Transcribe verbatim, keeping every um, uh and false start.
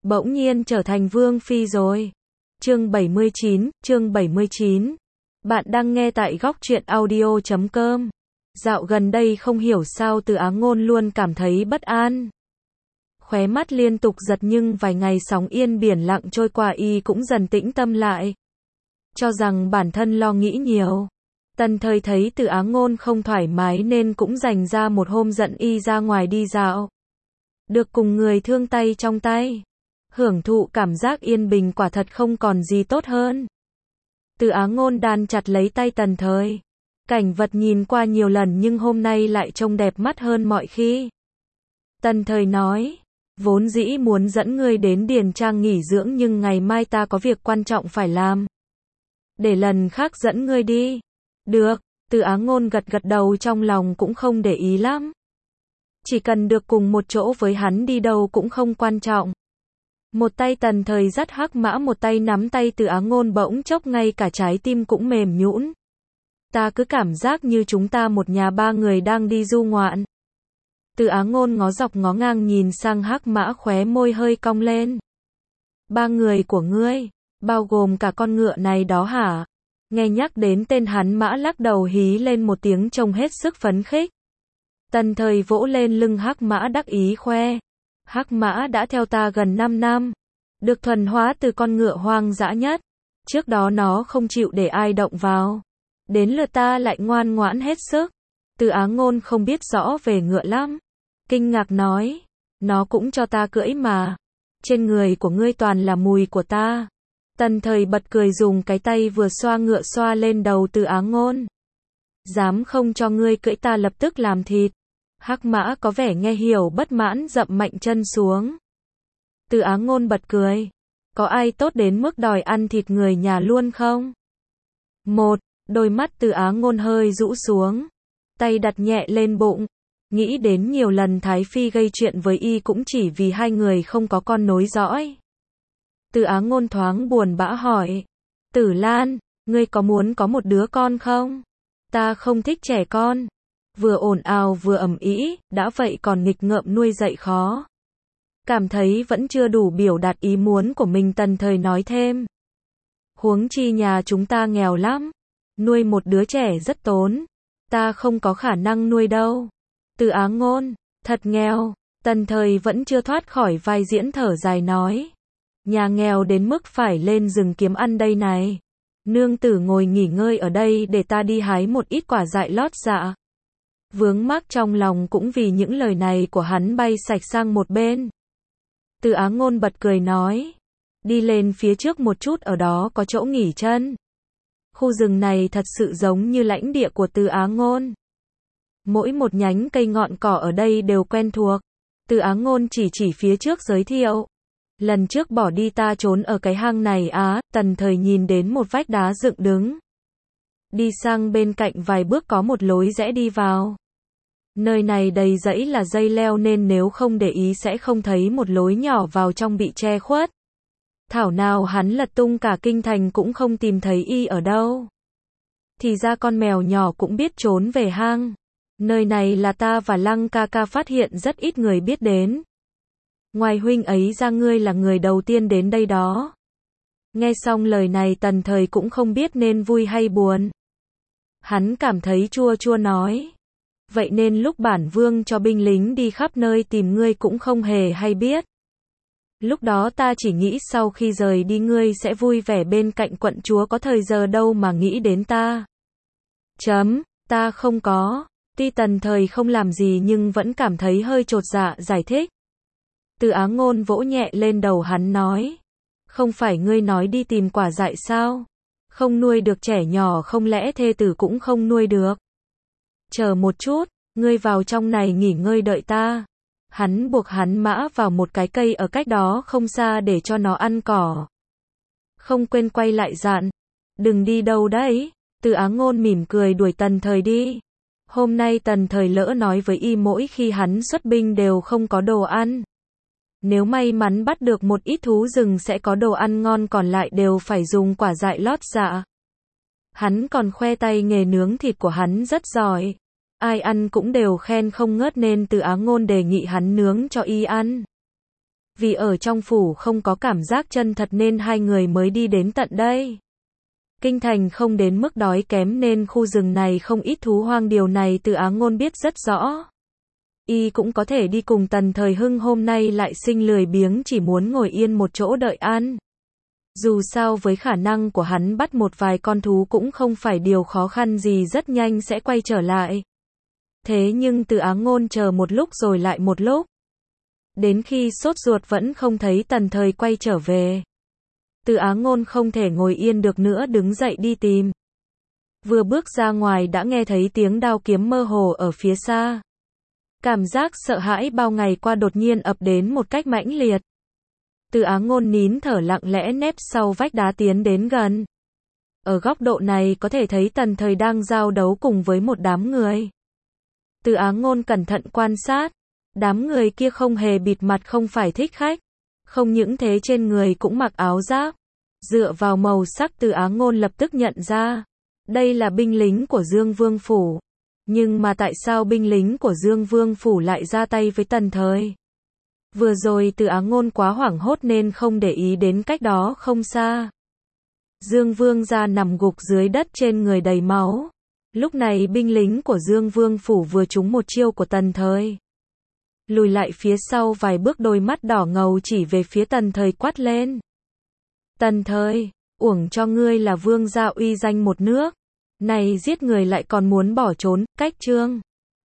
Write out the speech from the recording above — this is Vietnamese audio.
bỗng nhiên trở thành vương phi rồi. Chương bảy mươi chín, chương bảy mươi chín. Bạn đang nghe tại góc truyện audio chấm com. Dạo gần đây không hiểu sao Từ Á Ngôn luôn cảm thấy bất an. Khóe mắt liên tục giật nhưng vài ngày sóng yên biển lặng trôi qua y cũng dần tĩnh tâm lại. Cho rằng bản thân lo nghĩ nhiều. Tần Thời thấy Từ Á Ngôn không thoải mái nên cũng dành ra một hôm dẫn y ra ngoài đi dạo. Được cùng người thương tay trong tay. Hưởng thụ cảm giác yên bình quả thật không còn gì tốt hơn. Từ Á Ngôn đan chặt lấy tay Tần Thời. Cảnh vật nhìn qua nhiều lần nhưng hôm nay lại trông đẹp mắt hơn mọi khi. Tần Thời nói, vốn dĩ muốn dẫn ngươi đến Điền Trang nghỉ dưỡng nhưng ngày mai ta có việc quan trọng phải làm. Để lần khác dẫn ngươi đi. Được, Từ Á Ngôn gật gật đầu, trong lòng cũng không để ý lắm. Chỉ cần được cùng một chỗ với hắn đi đâu cũng không quan trọng. Một tay Tần Thời dắt Hắc Mã, một tay nắm tay Từ Á Ngôn, bỗng chốc ngay cả trái tim cũng mềm nhũn. Ta cứ cảm giác như chúng ta một nhà ba người đang đi du ngoạn. Từ Á Ngôn ngó dọc ngó ngang nhìn sang Hắc Mã, khóe môi hơi cong lên. Ba người của ngươi, bao gồm cả con ngựa này đó hả? Nghe nhắc đến tên hắn, Mã lắc đầu hí lên một tiếng trông hết sức phấn khích. Tần Thời vỗ lên lưng Hắc Mã đắc ý khoe. Hắc Mã đã theo ta gần năm năm. Được thuần hóa từ con ngựa hoang dã nhất. Trước đó nó không chịu để ai động vào. Đến lượt ta lại ngoan ngoãn hết sức. Từ Á Ngôn không biết rõ về ngựa lắm. Kinh ngạc nói. Nó cũng cho ta cưỡi mà. Trên người của ngươi toàn là mùi của ta. Tần Thời bật cười, dùng cái tay vừa xoa ngựa xoa lên đầu Từ Á Ngôn. Dám không cho ngươi cưỡi ta lập tức làm thịt. Hắc Mã có vẻ nghe hiểu, bất mãn dậm mạnh chân xuống. Từ Á Ngôn bật cười. Có ai tốt đến mức đòi ăn thịt người nhà luôn không? Một, đôi mắt Từ Á Ngôn hơi rũ xuống. Tay đặt nhẹ lên bụng. Nghĩ đến nhiều lần Thái Phi gây chuyện với y cũng chỉ vì hai người không có con nối dõi. Từ Á Ngôn thoáng buồn bã hỏi. Tử Lan, ngươi có muốn có một đứa con không? Ta không thích trẻ con. Vừa ồn ào vừa ầm ĩ, đã vậy còn nghịch ngợm nuôi dạy khó. Cảm thấy vẫn chưa đủ biểu đạt ý muốn của mình, Tần Thời nói thêm. Huống chi nhà chúng ta nghèo lắm. Nuôi một đứa trẻ rất tốn. Ta không có khả năng nuôi đâu. Từ Á Ngôn, thật nghèo. Tần Thời vẫn chưa thoát khỏi vai diễn, thở dài nói. Nhà nghèo đến mức phải lên rừng kiếm ăn đây này. Nương tử ngồi nghỉ ngơi ở đây để ta đi hái một ít quả dại lót dạ. Vướng mắc trong lòng cũng vì những lời này của hắn bay sạch sang một bên. Từ Á Ngôn bật cười nói. Đi lên phía trước một chút, ở đó có chỗ nghỉ chân. Khu rừng này thật sự giống như lãnh địa của Từ Á Ngôn. Mỗi một nhánh cây ngọn cỏ ở đây đều quen thuộc. Từ Á Ngôn chỉ chỉ phía trước giới thiệu. Lần trước bỏ đi ta trốn ở cái hang này á. Tần Thời nhìn đến một vách đá dựng đứng. Đi sang bên cạnh vài bước có một lối rẽ đi vào. Nơi này đầy rẫy là dây leo nên nếu không để ý sẽ không thấy một lối nhỏ vào trong bị che khuất. Thảo nào hắn lật tung cả kinh thành cũng không tìm thấy y ở đâu. Thì ra con mèo nhỏ cũng biết trốn về hang. Nơi này là ta và Lăng ca ca phát hiện rất ít người biết đến. Ngoài huynh ấy ra ngươi là người đầu tiên đến đây đó. Nghe xong lời này Tần Thời cũng không biết nên vui hay buồn. Hắn cảm thấy chua chua nói. Vậy nên lúc bản vương cho binh lính đi khắp nơi tìm ngươi cũng không hề hay biết. Lúc đó ta chỉ nghĩ sau khi rời đi ngươi sẽ vui vẻ bên cạnh quận chúa, có thời giờ đâu mà nghĩ đến ta. Chấm, ta không có. Tuy Tần Thời không làm gì nhưng vẫn cảm thấy hơi chột dạ, giải thích. Từ Á Ngôn vỗ nhẹ lên đầu hắn nói. Không phải ngươi nói đi tìm quả dại sao? Không nuôi được trẻ nhỏ, không lẽ thê tử cũng không nuôi được? Chờ một chút, ngươi vào trong này nghỉ ngơi đợi ta. Hắn buộc hắn mã vào một cái cây ở cách đó không xa để cho nó ăn cỏ. Không quên quay lại dặn. Đừng đi đâu đấy. Từ Á Ngôn mỉm cười đuổi Tần Thời đi. Hôm nay Tần Thời lỡ nói với y mỗi khi hắn xuất binh đều không có đồ ăn. Nếu may mắn bắt được một ít thú rừng sẽ có đồ ăn ngon, còn lại đều phải dùng quả dại lót dạ. Hắn còn khoe tay nghề nướng thịt của hắn rất giỏi. Ai ăn cũng đều khen không ngớt nên Từ Á Ngôn đề nghị hắn nướng cho y ăn. Vì ở trong phủ không có cảm giác chân thật nên hai người mới đi đến tận đây. Kinh thành không đến mức đói kém nên khu rừng này không ít thú hoang, điều này Từ Áng Ngôn biết rất rõ. Y cũng có thể đi cùng Tần Thời Hưng, hôm nay lại sinh lười biếng chỉ muốn ngồi yên một chỗ đợi ăn. Dù sao với khả năng của hắn bắt một vài con thú cũng không phải điều khó khăn gì, rất nhanh sẽ quay trở lại. Thế nhưng Từ Áng Ngôn chờ một lúc rồi lại một lúc. Đến khi sốt ruột vẫn không thấy Tần Thời quay trở về. Từ Áng Ngôn không thể ngồi yên được nữa, đứng dậy đi tìm. Vừa bước ra ngoài đã nghe thấy tiếng đao kiếm mơ hồ ở phía xa. Cảm giác sợ hãi bao ngày qua đột nhiên ập đến một cách mãnh liệt. Từ Áng Ngôn nín thở lặng lẽ nép sau vách đá tiến đến gần. Ở góc độ này có thể thấy Tần Thời đang giao đấu cùng với một đám người. Từ Áng Ngôn cẩn thận quan sát. Đám người kia không hề bịt mặt, không phải thích khách. Không những thế trên người cũng mặc áo giáp. Dựa vào màu sắc Từ Áng Ngôn lập tức nhận ra. Đây là binh lính của Dương Vương Phủ. Nhưng mà tại sao binh lính của Dương Vương Phủ lại ra tay với Tần Thời? Vừa rồi Từ Áng Ngôn quá hoảng hốt nên không để ý đến cách đó không xa. Dương Vương gia nằm gục dưới đất, trên người đầy máu. Lúc này binh lính của Dương Vương Phủ vừa trúng một chiêu của Tần Thời. Lùi lại phía sau vài bước, đôi mắt đỏ ngầu chỉ về phía Tần Thời quát lên. Tần Thời, uổng cho ngươi là vương gia uy danh một nước. Này giết người lại còn muốn bỏ trốn, cách trương.